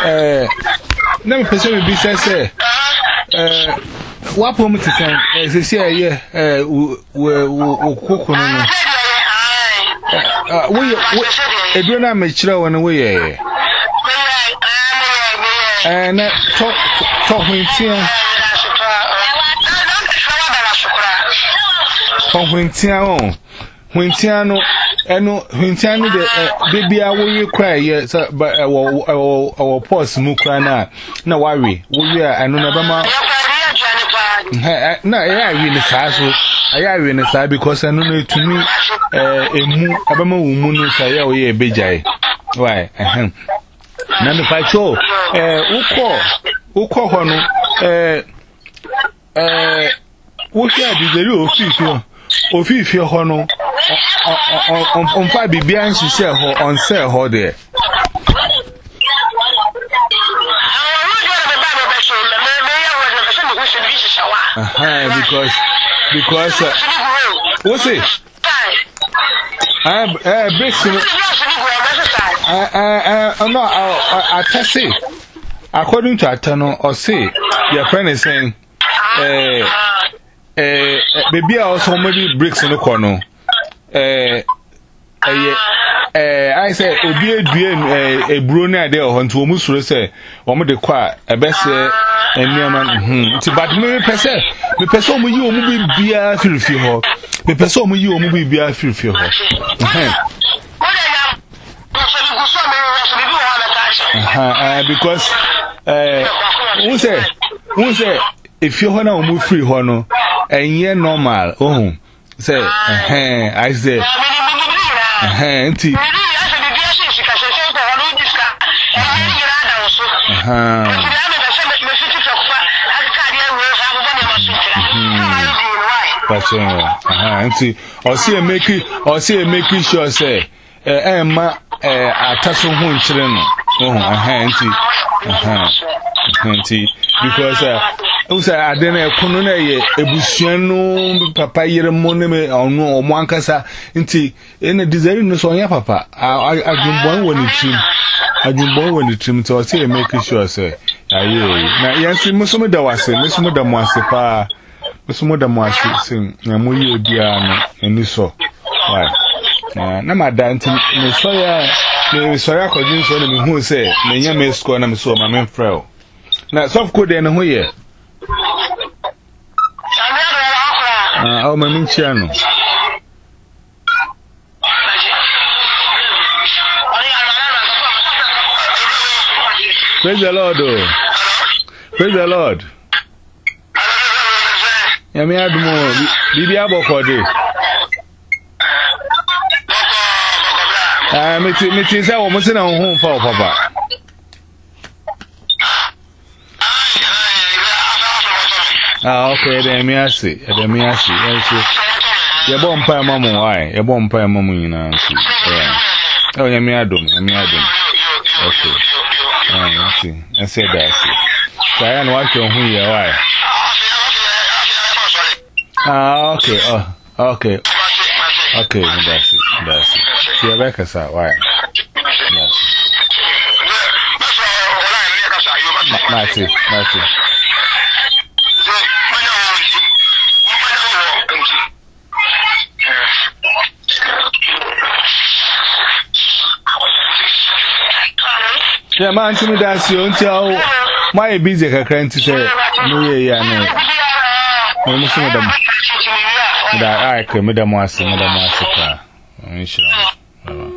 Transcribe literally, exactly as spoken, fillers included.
eh na me pese me bi say say eh wa pom titan eh se se eh eh wo kokko no no ah we eduro na me kire wo no we ye eh na to to hwintia to hwintia o hwintia no eno hwintia no de de bia wo ye kra ye so wo wo pause mu kra na na wawe wo ye eno na ba ma na ya wi ni saa so ya wi ni saa because eno na etumi eh emu abama wo mu no sa ya wo ye bejai why eh na me fa cho eh ukọ ukọ ho no eh eh wo sha di zeri office no office ho no on on fa bibia nhihye ho on sell ho there uh because because uh, what's it I uh bricks I I I no I I test it according to Atano or say your friend is saying eh eh baby also maybe bricks in the corner eh eh eh I say obi aduen eh eburo na de o nto mu suro say o mo de kwa e be se eniama hm ti but me pese me pese o mu yi o mu bi bia firfi ho me pese o mu yi o mu bi bia firfi ho eh uh because eh who say who say if you ho na o mu free ho no enye normal oh say eh I say eh nti but uh nti o say make o say make sure say eh ma eh ataso ho nchire no oh eh nti eh nti because uh usa adena ekono na ye ebusuanu papa yere mo ne me onu omo ankasa nti ene desire no so nya papa adwumbon woni trim adwumbon woni trim to say make sure say aye na yansi musumu da wase musumu da mo ase pa musumu da mo ase sin na mo yi obia no eni so why na na madan nti me so ya me so ya kodin so na me hu say me nya me score na me so ma me frel na soft code na ho ye ah o mami chiano praise the Lord oh. Praise the Lord ya me adumo bibi abokode ah meti meti say wo mo se na ho fa o papa ah okay then me asi then me asi ye bo mpa mamu why ye bo mpa mamu nyina nti eh oh ye me adom ye me adom okay ah see I said that say na what you hu ye why ah okay oh okay okay that's it that's it ye back asa why yes Mati Mati yeah man to me that's you until my busy kakra nti say no ye ya no mo mo so dem da ai ke me dem ase me dem ase ka inshallah